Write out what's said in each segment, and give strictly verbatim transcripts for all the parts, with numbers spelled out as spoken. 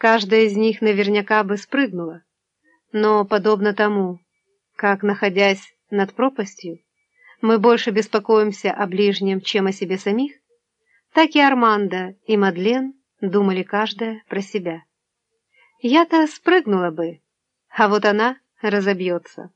Каждая из них наверняка бы спрыгнула, но, подобно тому, как, находясь над пропастью, мы больше беспокоимся о ближнем, чем о себе самих, так и Армандо и Мадлен думали каждая про себя. Я-то спрыгнула бы, а вот она разобьется.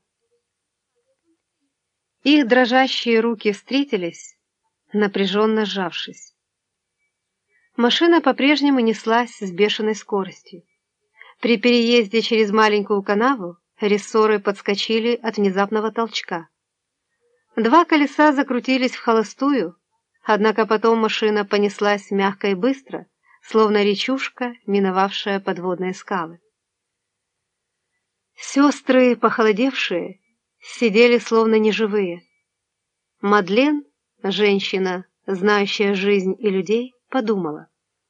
Их дрожащие руки встретились, напряженно сжавшись. Машина по-прежнему неслась с бешеной скоростью. При переезде через маленькую канаву рессоры подскочили от внезапного толчка. Два колеса закрутились в холостую, однако потом машина понеслась мягко и быстро, словно речушка, миновавшая подводные скалы. Сестры, похолодевшие, сидели словно неживые. Мадлен, женщина, знающая жизнь и людей, подумала: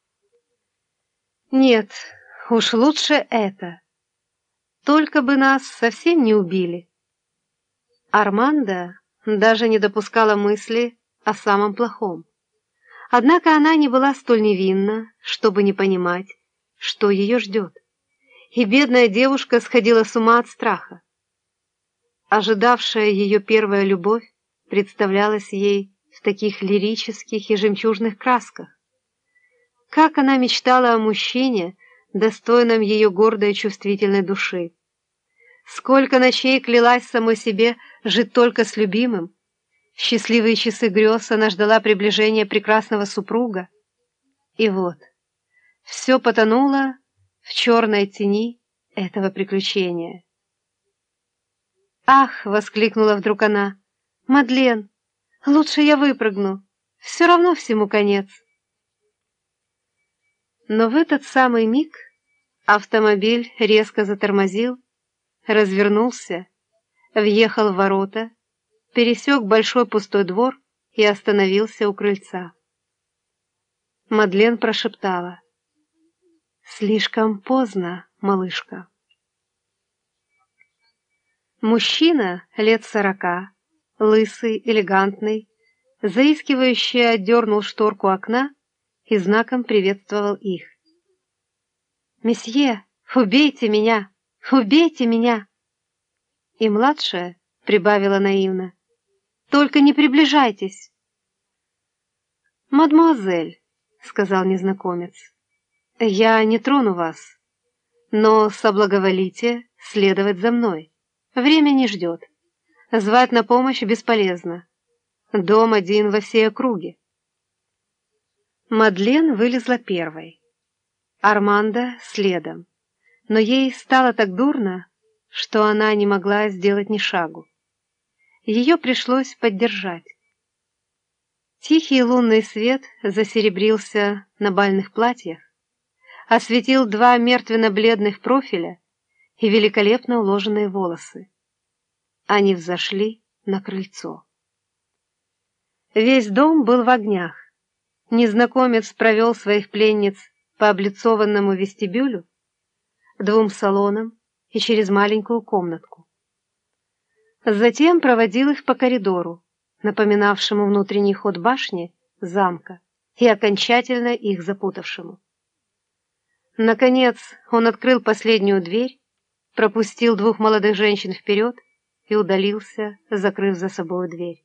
«Нет, уж лучше это. Только бы нас совсем не убили». Армандо даже не допускала мысли о самом плохом. Однако она не была столь невинна, чтобы не понимать, что ее ждет. И бедная девушка сходила с ума от страха. Ожидавшая ее первая любовь представлялась ей в таких лирических и жемчужных красках. Как она мечтала о мужчине, достойном ее гордой и чувствительной души. Сколько ночей клялась самой себе жить только с любимым. Счастливые часы грез она ждала приближения прекрасного супруга. И вот, все потонуло в черной тени этого приключения. «Ах!» — воскликнула вдруг она. «Мадлен, лучше я выпрыгну. Все равно всему конец». Но в этот самый миг автомобиль резко затормозил, развернулся, въехал в ворота, пересек большой пустой двор и остановился у крыльца. Мадлен прошептала: «Слишком поздно, малышка». Мужчина лет сорока, лысый, элегантный, заискивающе отдернул шторку окна и знаком приветствовал их. «Месье, убейте меня! Убейте меня!» И младшая прибавила наивно: «Только не приближайтесь!» «Мадемуазель», — сказал незнакомец, — «я не трону вас, но соблаговолите следовать за мной. Время не ждет. Звать на помощь бесполезно. Дом один во всей округе». Мадлен вылезла первой, Армандо следом, но ей стало так дурно, что она не могла сделать ни шагу. Ее пришлось поддержать. Тихий лунный свет засеребрился на бальных платьях, осветил два мертвенно-бледных профиля и великолепно уложенные волосы. Они взошли на крыльцо. Весь дом был в огнях. Незнакомец провел своих пленниц по облицованному вестибюлю, двум салонам и через маленькую комнатку. Затем проводил их по коридору, напоминавшему внутренний ход башни замка и окончательно их запутавшему. Наконец он открыл последнюю дверь, пропустил двух молодых женщин вперед и удалился, закрыв за собой дверь.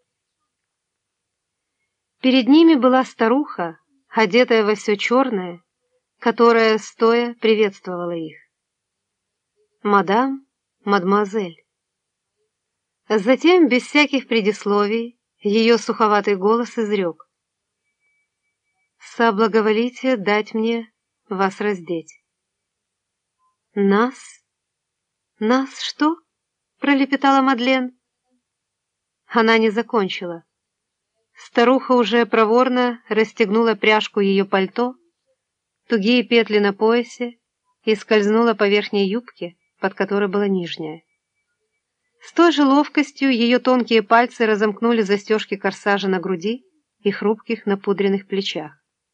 Перед ними была старуха, одетая во все черное, которая, стоя, приветствовала их. «Мадам, мадемуазель». Затем, без всяких предисловий, ее суховатый голос изрек: «Соблаговолите дать мне вас раздеть». «Нас? Нас что?» — пролепетала Мадлен. Она не закончила. Старуха уже проворно расстегнула пряжку ее пальто, тугие петли на поясе, и скользнула по верхней юбке, под которой была нижняя. С той же ловкостью ее тонкие пальцы разомкнули застежки корсажа на груди и хрупких напудренных плечах.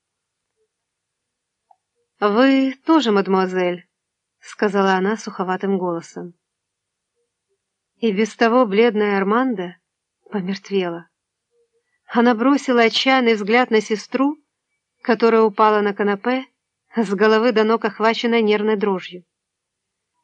«Вы тоже, мадемуазель», — сказала она суховатым голосом. И без того бледная Армандо помертвела. Она бросила отчаянный взгляд на сестру, которая упала на канапе, с головы до ног охваченная нервной дрожью.